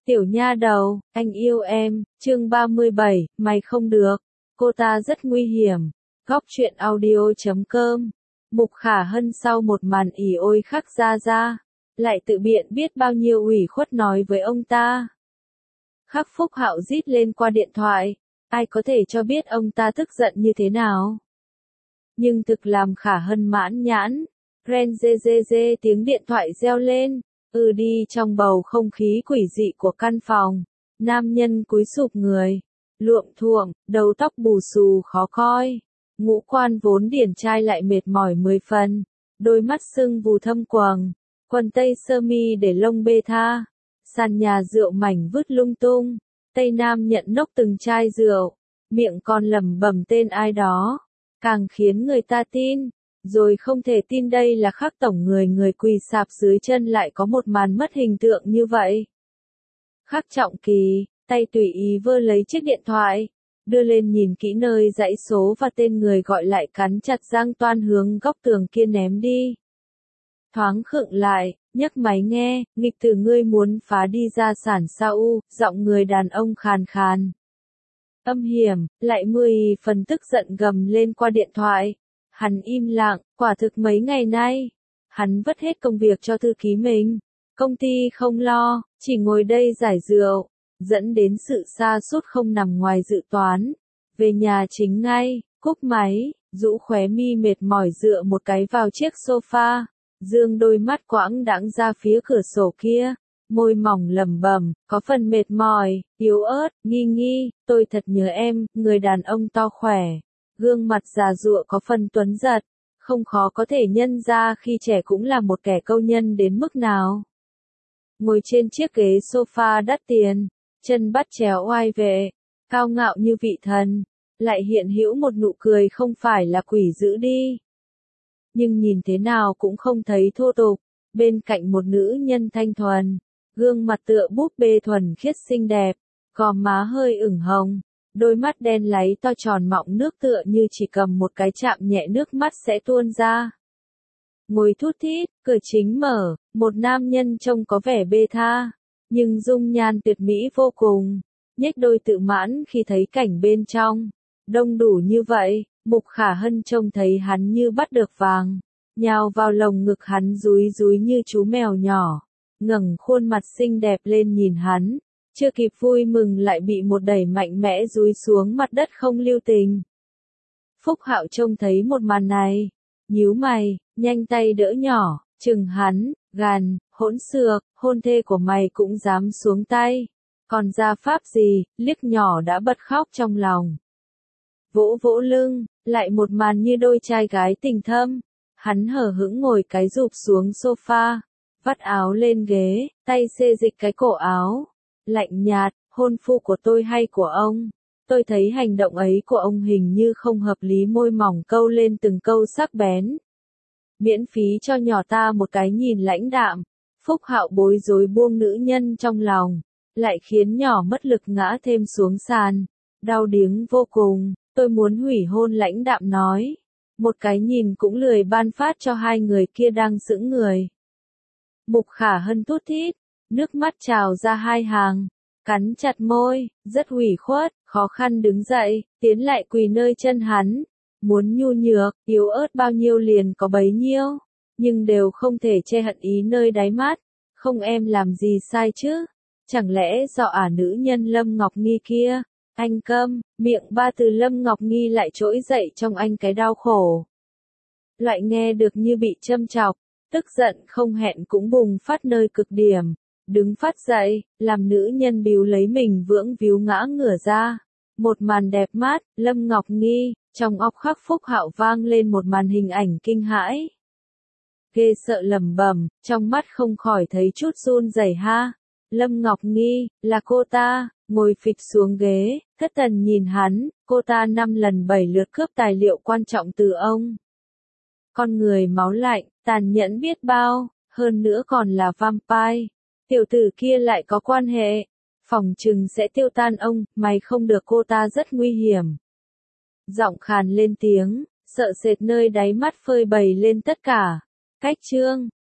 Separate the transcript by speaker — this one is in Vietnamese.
Speaker 1: Tiểu nha đầu, anh yêu em, chương 37, mày không được. Cô ta rất nguy hiểm. Góc truyện audio.com. Mục Khả Hân sau một màn ỉ ôi khắc ra, lại tự biện biết bao nhiêu ủy khuất nói với ông ta. Khắc Phúc Hạo rít lên qua điện thoại. Ai có thể cho biết ông ta tức giận như thế nào? Nhưng thực làm Khả Hân mãn nhãn. Ren dê dê dê tiếng điện thoại reo lên. Đi trong bầu không khí quỷ dị của căn phòng. Nam nhân cúi sụp người. Luộm thuộm, đầu tóc bù xù khó coi. Ngũ quan vốn điển trai lại mệt mỏi 10 phần. Đôi mắt sưng vù thâm quầng. Quần tây sơ mi để lông bê tha. Sàn nhà rượu mảnh vứt lung tung. Tây Nam nhận nốc từng chai rượu. Miệng còn lẩm bẩm tên ai đó. Càng khiến người ta tin. Rồi không thể tin đây là Khắc tổng, người quỳ sạp dưới chân lại có một màn mất hình tượng như vậy. Khắc Trọng Kỳ, tay tùy ý vơ lấy chiếc điện thoại, đưa lên nhìn kỹ nơi dãy số và tên người gọi lại, cắn chặt răng toan hướng góc tường kia ném đi. Thoáng khựng lại, nhấc máy nghe, nghịch tử ngươi muốn phá đi gia sản sao? Giọng người đàn ông khàn khàn. Âm hiểm, lại 10 phần tức giận gầm lên qua điện thoại. Hắn im lặng, quả thực mấy ngày nay, hắn vất hết công việc cho thư ký mình. Công ty không lo, chỉ ngồi đây giải rượu, dẫn đến sự sa sút không nằm ngoài dự toán. Về nhà chính ngay, cúp máy, rũ khóe mi mệt mỏi dựa một cái vào chiếc sofa, dương đôi mắt quãng đãng ra phía cửa sổ kia, môi mỏng lẩm bẩm, có phần mệt mỏi, yếu ớt, nghi, tôi thật nhớ em, người đàn ông to khỏe. Gương mặt già giụa có phần tuấn giật, không khó có thể nhân ra khi trẻ cũng là một kẻ câu nhân đến mức nào. Ngồi trên chiếc ghế sofa đắt tiền, chân bắt chéo oai vệ, cao ngạo như vị thần, lại hiện hữu một nụ cười không phải là quỷ dữ đi. Nhưng nhìn thế nào cũng không thấy thô tục, bên cạnh một nữ nhân thanh thuần, gương mặt tựa búp bê thuần khiết xinh đẹp, gò má hơi ửng hồng. Đôi mắt đen láy to tròn mọng nước tựa như chỉ cầm một cái chạm nhẹ nước mắt sẽ tuôn ra. Ngồi thút thít, cửa chính mở, một nam nhân trông có vẻ bê tha, nhưng dung nhan tuyệt mỹ vô cùng, nhếch đôi tự mãn khi thấy cảnh bên trong. Đông đủ như vậy, Mục Khả Hân trông thấy hắn như bắt được vàng, nhào vào lồng ngực hắn dúi dúi như chú mèo nhỏ, ngẩng khuôn mặt xinh đẹp lên nhìn hắn. Chưa kịp vui mừng lại bị một đẩy mạnh mẽ dúi xuống mặt đất không lưu tình. Phúc Hạo trông thấy một màn này, nhíu mày, nhanh tay đỡ nhỏ, chừng hắn, gàn, hỗn xược, hôn thê của mày cũng dám xuống tay. Còn ra pháp gì, liếc nhỏ đã bật khóc trong lòng. Vỗ vỗ lưng, lại một màn như đôi trai gái tình thâm. Hắn hờ hững ngồi cái rụp xuống sofa, vắt áo lên ghế, tay xê dịch cái cổ áo. Lạnh nhạt, hôn phu của tôi hay của ông? Tôi thấy hành động ấy của ông hình như không hợp lý, môi mỏng câu lên từng câu sắc bén. Miễn phí cho nhỏ ta một cái nhìn lãnh đạm. Phúc Hạo bối rối buông nữ nhân trong lòng, lại khiến nhỏ mất lực ngã thêm xuống sàn. Đau điếng vô cùng, tôi muốn hủy hôn, lãnh đạm nói. Một cái nhìn cũng lười ban phát cho hai người kia đang sững người. Mục Khả Hân thút thít, nước mắt trào ra hai hàng, cắn chặt môi, rất ủy khuất, khó khăn đứng dậy, tiến lại quỳ nơi chân hắn, muốn nhu nhược, yếu ớt bao nhiêu liền có bấy nhiêu, nhưng đều không thể che hận ý nơi đáy mắt. Không, em làm gì sai chứ? Chẳng lẽ do nữ nhân Lâm Ngọc Nghi kia? Anh câm, miệng ba từ Lâm Ngọc Nghi lại trỗi dậy trong anh cái đau khổ. Loại nghe được như bị châm chọc, tức giận không hẹn cũng bùng phát nơi cực điểm. Đứng phát dậy, làm nữ nhân bíu lấy mình vướng víu ngã ngửa ra. Một màn đẹp mắt, Lâm Ngọc Nghi, trong óc Khắc Phúc Hạo vang lên một màn hình ảnh kinh hãi. Ghê sợ lẩm bẩm, trong mắt không khỏi thấy chút run rẩy ha. Lâm Ngọc Nghi, là cô ta, ngồi phịch xuống ghế, thất thần nhìn hắn, cô ta 5 lần 7 lượt cướp tài liệu quan trọng từ ông. Con người máu lạnh, tàn nhẫn biết bao, hơn nữa còn là vampire. Tiểu tử kia lại có quan hệ, phòng trừng sẽ tiêu tan ông, mày không được, cô ta rất nguy hiểm. Giọng khàn lên tiếng, sợ sệt nơi đáy mắt phơi bày lên tất cả. Cách chương